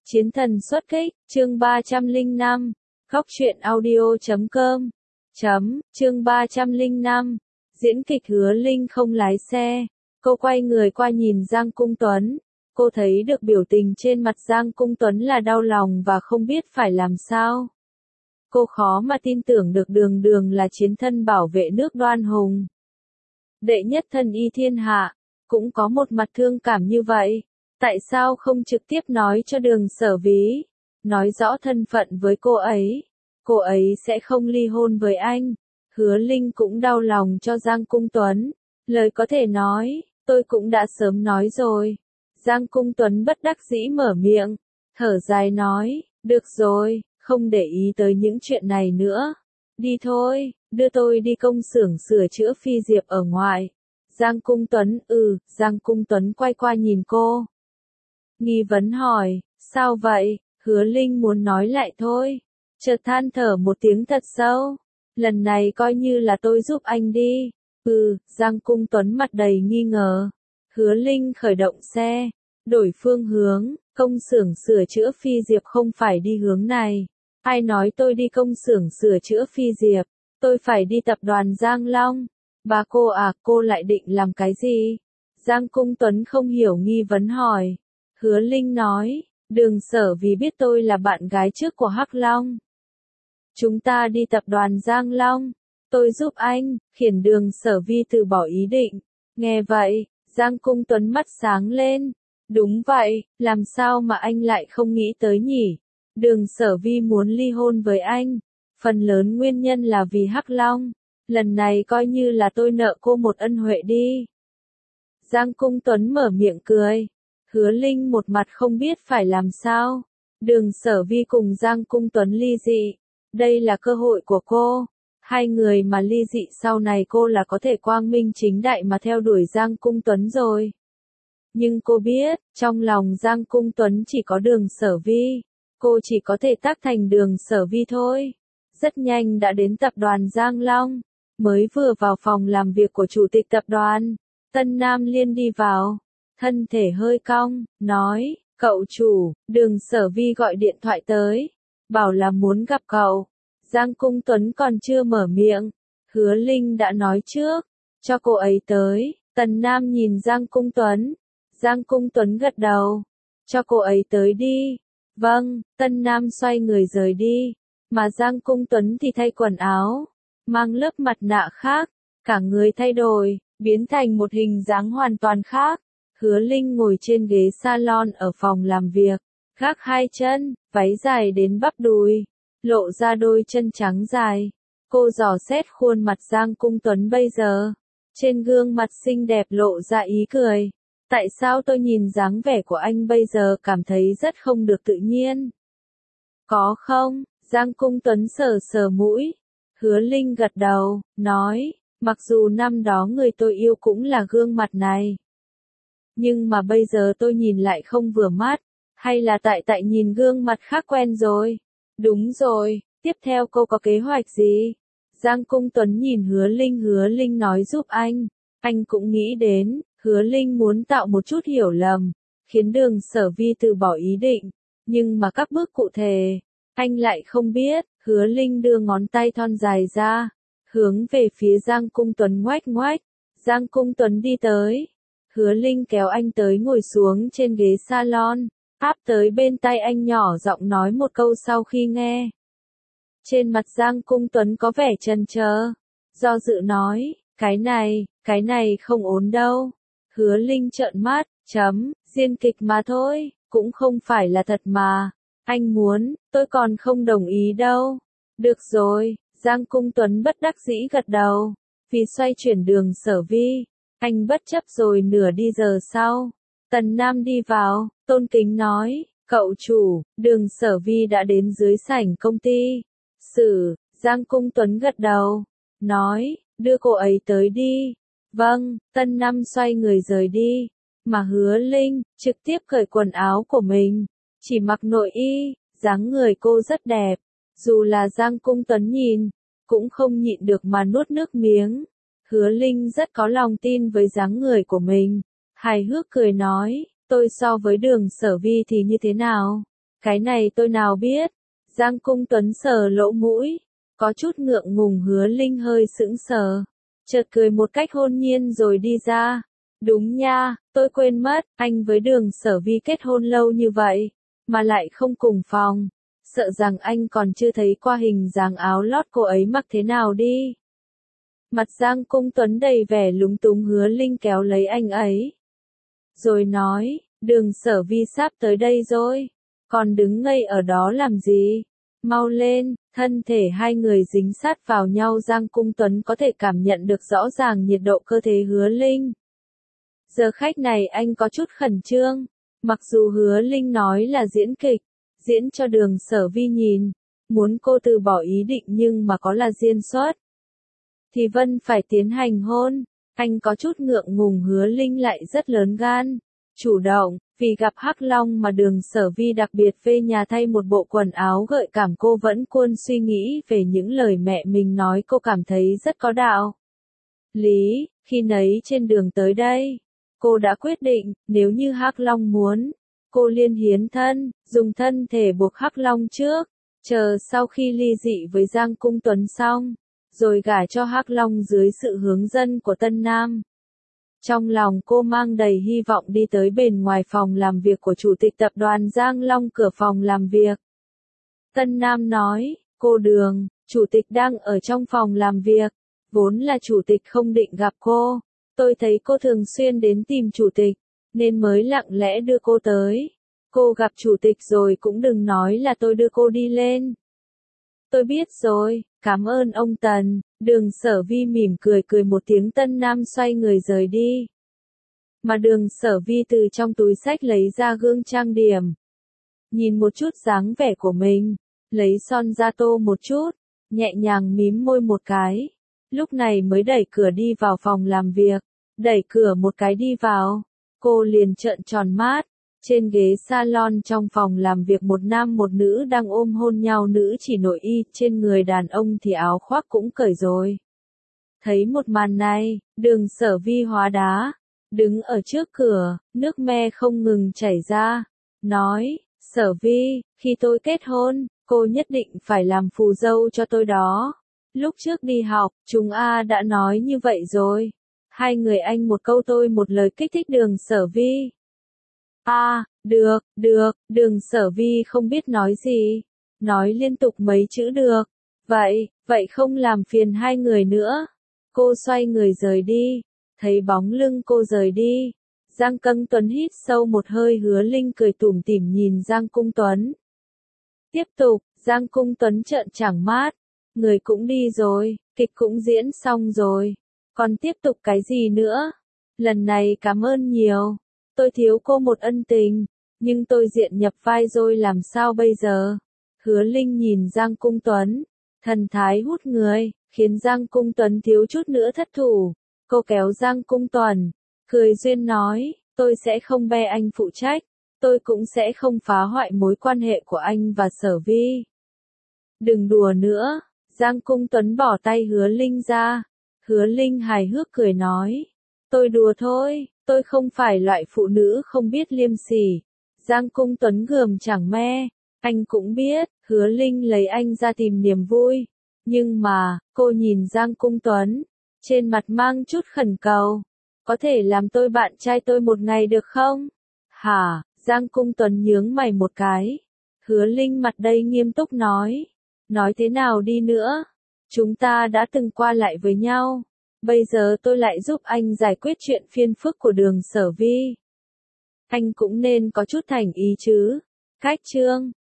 Chiến thần xuất kích, chương 305, góc truyện audio.com, chương 305, diễn kịch Hứa Linh không lái xe, cô quay người qua nhìn Giang Cung Tuấn, cô thấy được biểu tình trên mặt Giang Cung Tuấn là đau lòng và không biết phải làm sao. Cô khó mà tin tưởng được Đường Đường là chiến thân bảo vệ nước Đoan Hùng. Đệ nhất thần y thiên hạ, cũng có một mặt thương cảm như vậy. Tại sao không trực tiếp nói cho Đường Sở Ví, nói rõ thân phận với cô ấy sẽ không ly hôn với anh. Hứa Linh cũng đau lòng cho Giang Cung Tuấn, lời có thể nói, tôi cũng đã sớm nói rồi. Giang Cung Tuấn bất đắc dĩ mở miệng, thở dài nói, được rồi, không để ý tới những chuyện này nữa. Đi thôi, đưa tôi đi công xưởng sửa chữa Phi Diệp ở ngoài. Giang Cung Tuấn, Giang Cung Tuấn quay qua nhìn cô. Nghi vấn hỏi, sao vậy? Hứa Linh muốn nói lại thôi. Chợt than thở một tiếng thật sâu. Lần này coi như là tôi giúp anh đi. Giang Cung Tuấn mặt đầy nghi ngờ. Hứa Linh khởi động xe, đổi phương hướng, công xưởng sửa chữa Phi Diệp không phải đi hướng này. Ai nói tôi đi công xưởng sửa chữa Phi Diệp? Tôi phải đi tập đoàn Giang Long. Bà cô à, cô lại định làm cái gì? Giang Cung Tuấn không hiểu nghi vấn hỏi. Hứa Linh nói, Đường Sở Ví biết tôi là bạn gái trước của Hắc Long. Chúng ta đi tập đoàn Giang Long. Tôi giúp anh, khiển Đường Sở Vi từ bỏ ý định. Nghe vậy, Giang Cung Tuấn mắt sáng lên. Đúng vậy, làm sao mà anh lại không nghĩ tới nhỉ? Đường Sở Vi muốn ly hôn với anh. Phần lớn nguyên nhân là vì Hắc Long. Lần này coi như là tôi nợ cô một ân huệ đi. Giang Cung Tuấn mở miệng cười. Hứa Linh một mặt không biết phải làm sao. Đường Sở Vi cùng Giang Cung Tuấn ly dị. Đây là cơ hội của cô. Hai người mà ly dị sau này cô là có thể quang minh chính đại mà theo đuổi Giang Cung Tuấn rồi. Nhưng cô biết, trong lòng Giang Cung Tuấn chỉ có Đường Sở Vi. Cô chỉ có thể tác thành Đường Sở Vi thôi. Rất nhanh đã đến tập đoàn Giang Long. Mới vừa vào phòng làm việc của chủ tịch tập đoàn, Tân Nam Liên đi vào. Thân thể hơi cong, nói, cậu chủ, Đường Sở Vi gọi điện thoại tới. Bảo là muốn gặp cậu. Giang Cung Tuấn còn chưa mở miệng. Hứa Linh đã nói trước. Cho cô ấy tới. Tần Nam nhìn Giang Cung Tuấn. Giang Cung Tuấn gật đầu. Cho cô ấy tới đi. Vâng, Tân Nam xoay người rời đi. Mà Giang Cung Tuấn thì thay quần áo. Mang lớp mặt nạ khác. Cả người thay đổi, biến thành một hình dáng hoàn toàn khác. Hứa Linh ngồi trên ghế salon ở phòng làm việc. Gác hai chân, váy dài đến bắp đùi. Lộ ra đôi chân trắng dài. Cô dò xét khuôn mặt Giang Cung Tuấn bây giờ. Trên gương mặt xinh đẹp lộ ra ý cười. Tại sao tôi nhìn dáng vẻ của anh bây giờ cảm thấy rất không được tự nhiên? Có không? Giang Cung Tuấn sờ sờ mũi. Hứa Linh gật đầu, nói, mặc dù năm đó người tôi yêu cũng là gương mặt này. Nhưng mà bây giờ tôi nhìn lại không vừa mắt. Hay là tại nhìn gương mặt khác quen rồi? Đúng rồi, tiếp theo cô có kế hoạch gì? Giang Cung Tuấn nhìn Hứa Linh nói giúp anh. Anh cũng nghĩ đến, Hứa Linh muốn tạo một chút hiểu lầm, khiến Đường Sở Vi từ bỏ ý định. Nhưng mà các bước cụ thể, anh lại không biết. Hứa Linh đưa ngón tay thon dài ra, hướng về phía Giang Cung Tuấn ngoách ngoách. Giang Cung Tuấn đi tới. Hứa Linh kéo anh tới ngồi xuống trên ghế salon, áp tới bên tai anh nhỏ giọng nói một câu sau khi nghe. Trên mặt Giang Cung Tuấn có vẻ chần chờ, do dự nói, cái này không ổn đâu. Hứa Linh trợn mắt, diễn kịch mà thôi, cũng không phải là thật mà. Anh muốn, tôi còn không đồng ý đâu. Được rồi, Giang Cung Tuấn bất đắc dĩ gật đầu. Vì xoay chuyển Đường Sở Vi, anh bất chấp rồi. Nửa đi giờ sau, Tần Nam đi vào, tôn kính nói, cậu chủ, Đường Sở Vi đã đến dưới sảnh công ty. Giang Cung Tuấn gật đầu, nói, đưa cô ấy tới đi. Vâng, Tân Nam xoay người rời đi. Mà Hứa Linh, trực tiếp cởi quần áo của mình. Chỉ mặc nội y, dáng người cô rất đẹp. Dù là Giang Cung Tuấn nhìn, cũng không nhịn được mà nuốt nước miếng. Hứa Linh rất có lòng tin với dáng người của mình. Hài hước cười nói, tôi so với Đường Sở Vi thì như thế nào? Cái này tôi nào biết. Giang Cung Tuấn sờ lỗ mũi, có chút ngượng ngùng. Hứa Linh hơi sững sờ, chợt cười một cách hôn nhiên rồi đi ra. Đúng nha, tôi quên mất, anh với Đường Sở Vi kết hôn lâu như vậy, mà lại không cùng phòng. Sợ rằng anh còn chưa thấy qua hình dáng áo lót cô ấy mặc thế nào đi. Mặt Giang Cung Tuấn đầy vẻ lúng túng. Hứa Linh kéo lấy anh ấy, rồi nói, Đường Sở Vi sắp tới đây rồi, còn đứng ngây ở đó làm gì? Mau lên. Thân thể hai người dính sát vào nhau. Giang Cung Tuấn có thể cảm nhận được rõ ràng nhiệt độ cơ thể Hứa Linh. Giờ khách này anh có chút khẩn trương. Mặc dù Hứa Linh nói là diễn kịch, diễn cho Đường Sở Vi nhìn, muốn cô từ bỏ ý định, nhưng mà có là diễn xuất thì Vân phải tiến hành hôn. Anh có chút ngượng ngùng. Hứa Linh lại rất lớn gan, chủ động, vì gặp Hắc Long mà Đường Sở Vi đặc biệt về nhà thay một bộ quần áo gợi cảm. Cô vẫn cuốn suy nghĩ về những lời mẹ mình nói. Cô cảm thấy rất có đạo lý. Khi nấy trên đường tới đây, cô đã quyết định, nếu như Hắc Long muốn, cô liên hiến thân, dùng thân thể buộc Hắc Long trước, chờ sau khi ly dị với Giang Cung Tuấn xong, rồi gả cho Hắc Long dưới sự hướng dẫn của Tân Nam. Trong lòng cô mang đầy hy vọng đi tới bên ngoài phòng làm việc của Chủ tịch Tập đoàn Giang Long. Cửa phòng làm việc, Tân Nam nói, cô Đường, Chủ tịch đang ở trong phòng làm việc. Vốn là Chủ tịch không định gặp cô, tôi thấy cô thường xuyên đến tìm Chủ tịch, nên mới lặng lẽ đưa cô tới. Cô gặp Chủ tịch rồi cũng đừng nói là tôi đưa cô đi lên. Tôi biết rồi, cảm ơn ông Tần. Đường Sở Vi mỉm cười một tiếng. Tân Nam xoay người rời đi. Mà Đường Sở Vi từ trong túi xách lấy ra gương trang điểm. Nhìn một chút dáng vẻ của mình, lấy son ra tô một chút, nhẹ nhàng mím môi một cái. Lúc này mới đẩy cửa đi vào phòng làm việc. Đẩy cửa một cái đi vào, cô liền trợn tròn mắt. Trên ghế salon trong phòng làm việc, một nam một nữ đang ôm hôn nhau. Nữ chỉ nội y, trên người đàn ông thì áo khoác cũng cởi rồi. Thấy một màn này, Đường Sở Vi hóa đá, đứng ở trước cửa, nước me không ngừng chảy ra, nói, Sở Vi, khi tôi kết hôn, cô nhất định phải làm phù dâu cho tôi đó. Lúc trước đi học, chúng đã nói như vậy rồi. Hai người anh một câu tôi một lời kích thích Đường Sở Vi. Được, Đường Sở Vi không biết nói gì, nói liên tục mấy chữ được. Vậy không làm phiền hai người nữa. Cô xoay người rời đi, thấy bóng lưng cô rời đi. Giang Cung Tuấn hít sâu một hơi. Hứa Linh cười tủm tỉm nhìn Giang Cung Tuấn. Tiếp tục. Giang Cung Tuấn trợn trắng mắt. Người cũng đi rồi, kịch cũng diễn xong rồi, còn tiếp tục cái gì nữa? Lần này cảm ơn nhiều. Tôi thiếu cô một ân tình, nhưng tôi diện nhập vai rồi làm sao bây giờ? Hứa Linh nhìn Giang Cung Tuấn, thần thái hút người, khiến Giang Cung Tuấn thiếu chút nữa thất thủ. Cô kéo Giang Cung Tuấn, cười duyên nói, tôi sẽ không bê anh phụ trách, tôi cũng sẽ không phá hoại mối quan hệ của anh và Sở Vi. Đừng đùa nữa. Giang Cung Tuấn bỏ tay Hứa Linh ra. Hứa Linh hài hước cười nói, tôi đùa thôi, tôi không phải loại phụ nữ không biết liêm sỉ. Giang Cung Tuấn gườm chẳng me, anh cũng biết, Hứa Linh lấy anh ra tìm niềm vui. Nhưng mà, cô nhìn Giang Cung Tuấn, trên mặt mang chút khẩn cầu, có thể làm tôi bạn trai tôi một ngày được không? Hả? Giang Cung Tuấn nhướng mày một cái. Hứa Linh mặt đầy nghiêm túc nói thế nào đi nữa? Chúng ta đã từng qua lại với nhau. Bây giờ tôi lại giúp anh giải quyết chuyện phiền phức của Đường Sở Vi. Anh cũng nên có chút thành ý chứ. Khách trương.